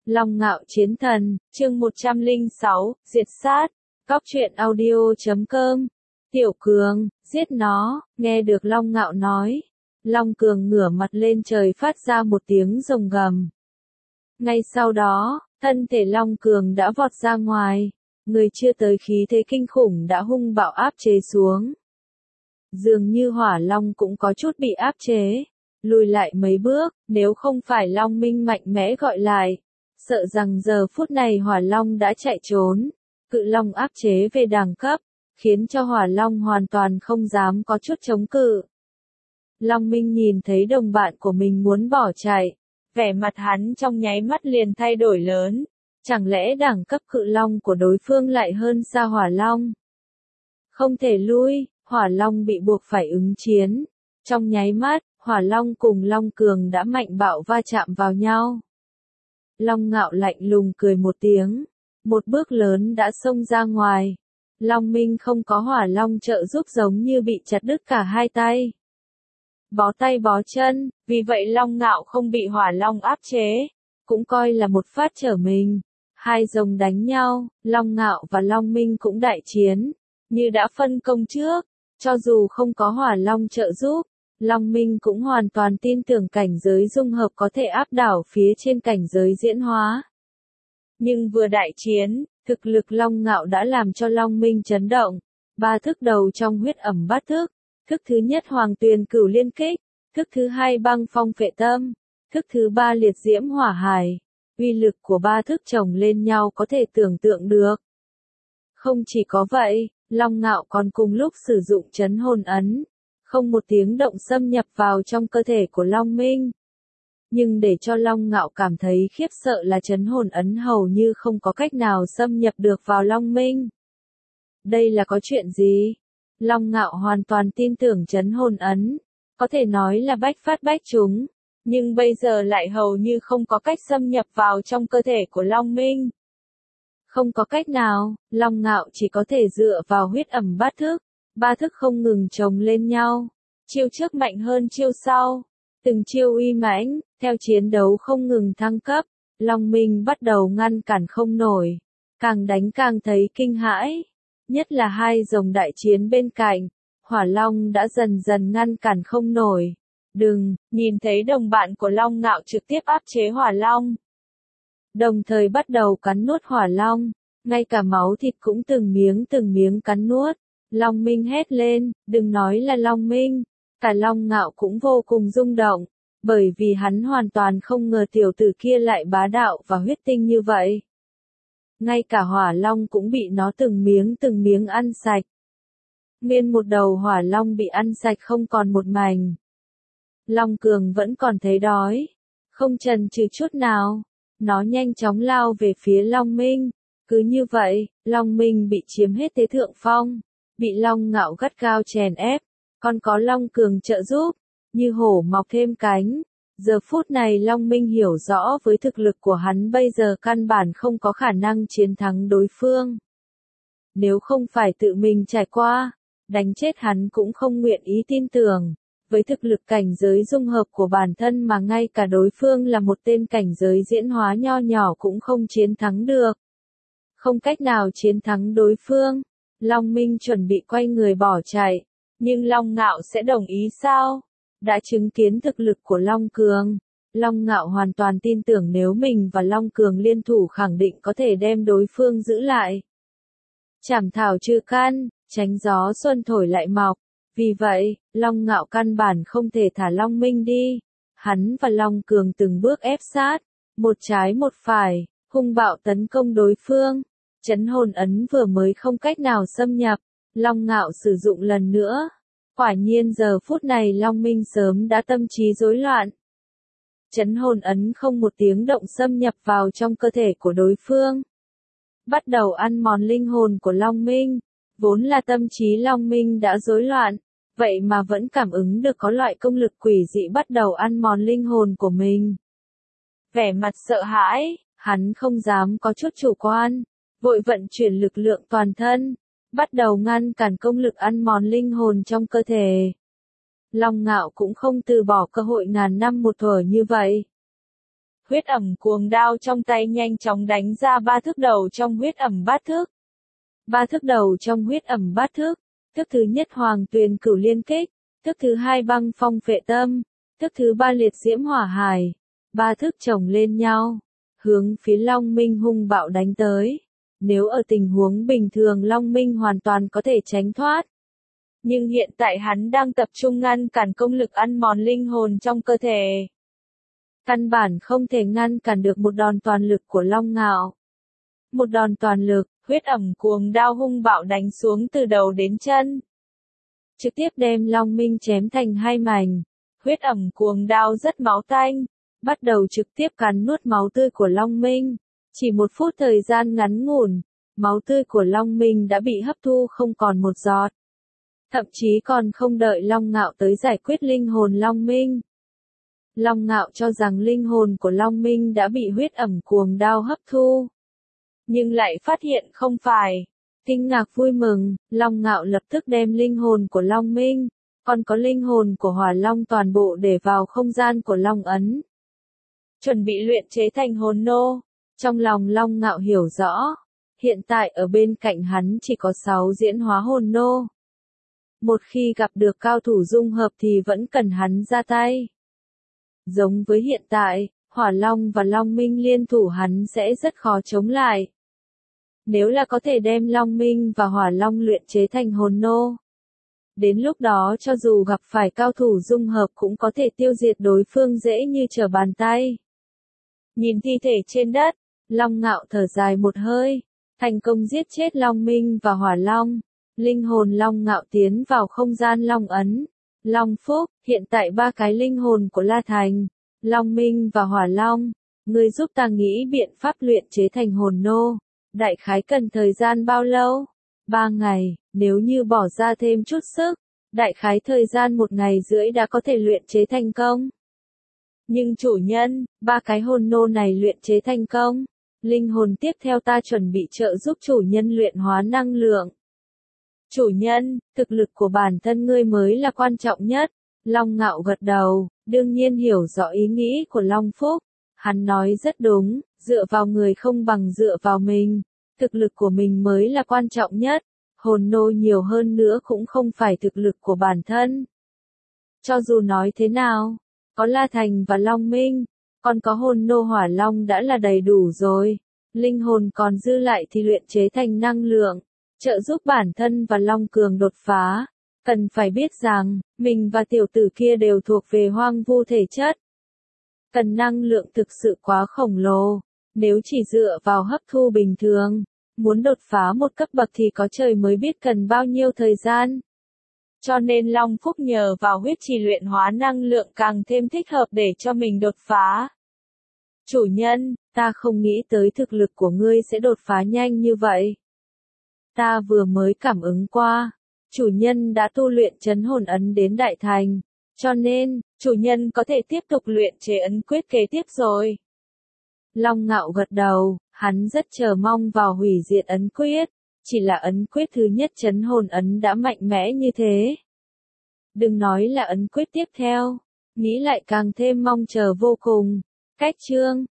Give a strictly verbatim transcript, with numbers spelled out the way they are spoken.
Long Ngạo Chiến Thần, chương một trăm lẻ sáu, Diệt Sát, Cóc truyện audio chấm com. Tiểu Cường, giết nó, nghe được Long Ngạo nói. Long Cường ngửa mặt lên trời phát ra một tiếng rồng gầm. Ngay sau đó, thân thể Long Cường đã vọt ra ngoài, người chưa tới khí thế kinh khủng đã hung bạo áp chế xuống. Dường như Hỏa Long cũng có chút bị áp chế, lùi lại mấy bước, nếu không phải Long Minh mạnh mẽ gọi lại, sợ rằng giờ phút này Hỏa Long đã chạy trốn. Cự Long áp chế về đẳng cấp, khiến cho Hỏa Long hoàn toàn không dám có chút chống cự. Long Minh nhìn thấy đồng bạn của mình muốn bỏ chạy, vẻ mặt hắn trong nháy mắt liền thay đổi lớn. Chẳng lẽ đẳng cấp Cự Long của đối phương lại hơn xa Hỏa Long? Không thể lui, Hỏa Long bị buộc phải ứng chiến. Trong nháy mắt, Hỏa Long cùng Long Cường đã mạnh bạo va chạm vào nhau. Long Ngạo lạnh lùng cười một tiếng, một bước lớn đã xông ra ngoài. Long Minh không có Hỏa Long trợ giúp giống như bị chặt đứt cả hai tay. Bó tay bó chân, vì vậy Long Ngạo không bị Hỏa Long áp chế, cũng coi là một phát trở mình. Hai rồng đánh nhau, Long Ngạo và Long Minh cũng đại chiến, như đã phân công trước, cho dù không có Hỏa Long trợ giúp, Long Minh cũng hoàn toàn tin tưởng cảnh giới dung hợp có thể áp đảo phía trên cảnh giới diễn hóa. Nhưng vừa đại chiến, thực lực Long Ngạo đã làm cho Long Minh chấn động. Ba thức đầu trong huyết ẩm bát thức, thức thứ nhất Hoàng Tuyền Cửu Liên Kích, thức thứ hai Băng Phong Phệ Tâm, thức thứ ba Liệt Diễm Hỏa Hải. Uy lực của ba thức chồng lên nhau có thể tưởng tượng được. Không chỉ có vậy, Long Ngạo còn cùng lúc sử dụng chấn hồn ấn, không một tiếng động xâm nhập vào trong cơ thể của Long Minh. Nhưng để cho Long Ngạo cảm thấy khiếp sợ là chấn hồn ấn hầu như không có cách nào xâm nhập được vào Long Minh. Đây là có chuyện gì? Long Ngạo hoàn toàn tin tưởng chấn hồn ấn, có thể nói là bách phát bách trúng, nhưng bây giờ lại hầu như không có cách xâm nhập vào trong cơ thể của Long Minh. Không có cách nào, Long Ngạo chỉ có thể dựa vào huyết ẩm bát thức, ba thức không ngừng chồng lên nhau, chiêu trước mạnh hơn chiêu sau, từng chiêu uy mãnh, theo chiến đấu không ngừng thăng cấp, Long Minh bắt đầu ngăn cản không nổi, càng đánh càng thấy kinh hãi, nhất là hai rồng đại chiến bên cạnh, Hỏa Long đã dần dần ngăn cản không nổi. Đừng, nhìn thấy đồng bạn của Long Ngạo trực tiếp áp chế Hỏa Long, đồng thời bắt đầu cắn nuốt Hỏa Long, ngay cả máu thịt cũng từng miếng từng miếng cắn nuốt. Long Minh hét lên, đừng nói là Long Minh, cả Long Ngạo cũng vô cùng rung động, bởi vì hắn hoàn toàn không ngờ tiểu tử kia lại bá đạo và huyết tinh như vậy. Ngay cả Hỏa Long cũng bị nó từng miếng từng miếng ăn sạch. Nguyên một đầu Hỏa Long bị ăn sạch không còn một mảnh. Long Cường vẫn còn thấy đói, không chần chừ chút nào, nó nhanh chóng lao về phía Long Minh. Cứ như vậy, Long Minh bị chiếm hết thế thượng phong, bị Long Ngạo gắt gao chèn ép, còn có Long Cường trợ giúp, như hổ mọc thêm cánh. Giờ phút này Long Minh hiểu rõ với thực lực của hắn bây giờ căn bản không có khả năng chiến thắng đối phương. Nếu không phải tự mình trải qua, đánh chết hắn cũng không nguyện ý tin tưởng. Với thực lực cảnh giới dung hợp của bản thân mà ngay cả đối phương là một tên cảnh giới diễn hóa nho nhỏ cũng không chiến thắng được. Không cách nào chiến thắng đối phương, Long Minh chuẩn bị quay người bỏ chạy, nhưng Long Ngạo sẽ đồng ý sao? Đã chứng kiến thực lực của Long Cường, Long Ngạo hoàn toàn tin tưởng nếu mình và Long Cường liên thủ khẳng định có thể đem đối phương giữ lại. Chảm thảo trừ căn, tránh gió xuân thổi lại mọc. Vì vậy, Long Ngạo căn bản không thể thả Long Minh đi. Hắn và Long Cường từng bước ép sát, một trái một phải, hung bạo tấn công đối phương. Chấn hồn ấn vừa mới không cách nào xâm nhập, Long Ngạo sử dụng lần nữa. Quả nhiên giờ phút này Long Minh sớm đã tâm trí rối loạn. Chấn hồn ấn không một tiếng động xâm nhập vào trong cơ thể của đối phương. Bắt đầu ăn mòn linh hồn của Long Minh. Vốn là tâm trí Long Minh đã rối loạn, vậy mà vẫn cảm ứng được có loại công lực quỷ dị bắt đầu ăn mòn linh hồn của mình. Vẻ mặt sợ hãi, hắn không dám có chút chủ quan, vội vận chuyển lực lượng toàn thân, bắt đầu ngăn cản công lực ăn mòn linh hồn trong cơ thể. Long Ngạo cũng không từ bỏ cơ hội ngàn năm một thuở như vậy. huyết ẩm cuồng đao trong tay nhanh chóng đánh ra ba thức đầu trong huyết ẩm bát thức. Ba thức đầu trong huyết ẩm bát thức. Thức thứ nhất Hoàng Tuyền Cửu Liên Kích, thức thứ hai Băng Phong Phệ Tâm, thức thứ ba Liệt Diễm Hỏa Hải. Ba thức chồng lên nhau, hướng phía Long Minh hung bạo đánh tới. Nếu ở tình huống bình thường Long Minh hoàn toàn có thể tránh thoát. Nhưng hiện tại hắn đang tập trung ngăn cản công lực ăn mòn linh hồn trong cơ thể. Căn bản không thể ngăn cản được một đòn toàn lực của Long Ngạo. Một đòn toàn lực, huyết ẩm cuồng đao hung bạo đánh xuống từ đầu đến chân. Trực tiếp đem Long Minh chém thành hai mảnh. Huyết ẩm cuồng đao rất máu tanh, bắt đầu trực tiếp cắn nuốt máu tươi của Long Minh. Chỉ một phút thời gian ngắn ngủn, máu tươi của Long Minh đã bị hấp thu không còn một giọt. Thậm chí còn không đợi Long Ngạo tới giải quyết linh hồn Long Minh. Long Ngạo cho rằng linh hồn của Long Minh đã bị huyết ẩm cuồng đao hấp thu. Nhưng lại phát hiện không phải. Kinh ngạc vui mừng, Long Ngạo lập tức đem linh hồn của Long Minh, còn có linh hồn của Hỏa Long toàn bộ để vào không gian của Long Ấn. Chuẩn bị luyện chế thành hồn nô. Trong lòng Long Ngạo hiểu rõ, hiện tại ở bên cạnh hắn chỉ có sáu diễn hóa hồn nô. Một khi gặp được cao thủ dung hợp thì vẫn cần hắn ra tay. Giống với hiện tại, Hỏa Long và Long Minh liên thủ hắn sẽ rất khó chống lại. Nếu là có thể đem Long Minh và Hỏa Long luyện chế thành hồn nô. Đến lúc đó cho dù gặp phải cao thủ dung hợp cũng có thể tiêu diệt đối phương dễ như trở bàn tay. Nhìn thi thể trên đất, Long Ngạo thở dài một hơi, thành công giết chết Long Minh và Hỏa Long. Linh hồn Long Ngạo tiến vào không gian Long Ấn. Long Phúc, hiện tại ba cái linh hồn của La Thành, Long Minh và Hỏa Long, ngươi giúp ta nghĩ biện pháp luyện chế thành hồn nô. Đại khái cần thời gian bao lâu? Ba ngày, nếu như bỏ ra thêm chút sức, đại khái thời gian một ngày rưỡi đã có thể luyện chế thành công. Nhưng chủ nhân, ba cái hồn nô này luyện chế thành công. Linh hồn tiếp theo ta chuẩn bị trợ giúp chủ nhân luyện hóa năng lượng. Chủ nhân, thực lực của bản thân ngươi mới là quan trọng nhất. Long Ngạo gật đầu, đương nhiên hiểu rõ ý nghĩ của Long Phúc. Hắn nói rất đúng, dựa vào người không bằng dựa vào mình. Thực lực của mình mới là quan trọng nhất. Hồn nô nhiều hơn nữa cũng không phải thực lực của bản thân. Cho dù nói thế nào, có La Thành và Long Minh, còn có hồn nô Hỏa Long đã là đầy đủ rồi. Linh hồn còn dư lại thì luyện chế thành năng lượng, trợ giúp bản thân và Long Cường đột phá. Cần phải biết rằng, mình và tiểu tử kia đều thuộc về hoang vu thể chất. Cần năng lượng thực sự quá khổng lồ, nếu chỉ dựa vào hấp thu bình thường, muốn đột phá một cấp bậc thì có trời mới biết cần bao nhiêu thời gian. Cho nên Long Phúc nhờ vào huyết trì luyện hóa năng lượng càng thêm thích hợp để cho mình đột phá. Chủ nhân, ta không nghĩ tới thực lực của ngươi sẽ đột phá nhanh như vậy. Ta vừa mới cảm ứng qua, chủ nhân đã tu luyện trấn hồn ấn đến đại thành, cho nên, chủ nhân có thể tiếp tục luyện chế ấn quyết kế tiếp rồi. Long Ngạo gật đầu, hắn rất chờ mong vào hủy diệt ấn quyết, chỉ là ấn quyết thứ nhất trấn hồn ấn đã mạnh mẽ như thế. Đừng nói là ấn quyết tiếp theo, nghĩ lại càng thêm mong chờ vô cùng. Cách chương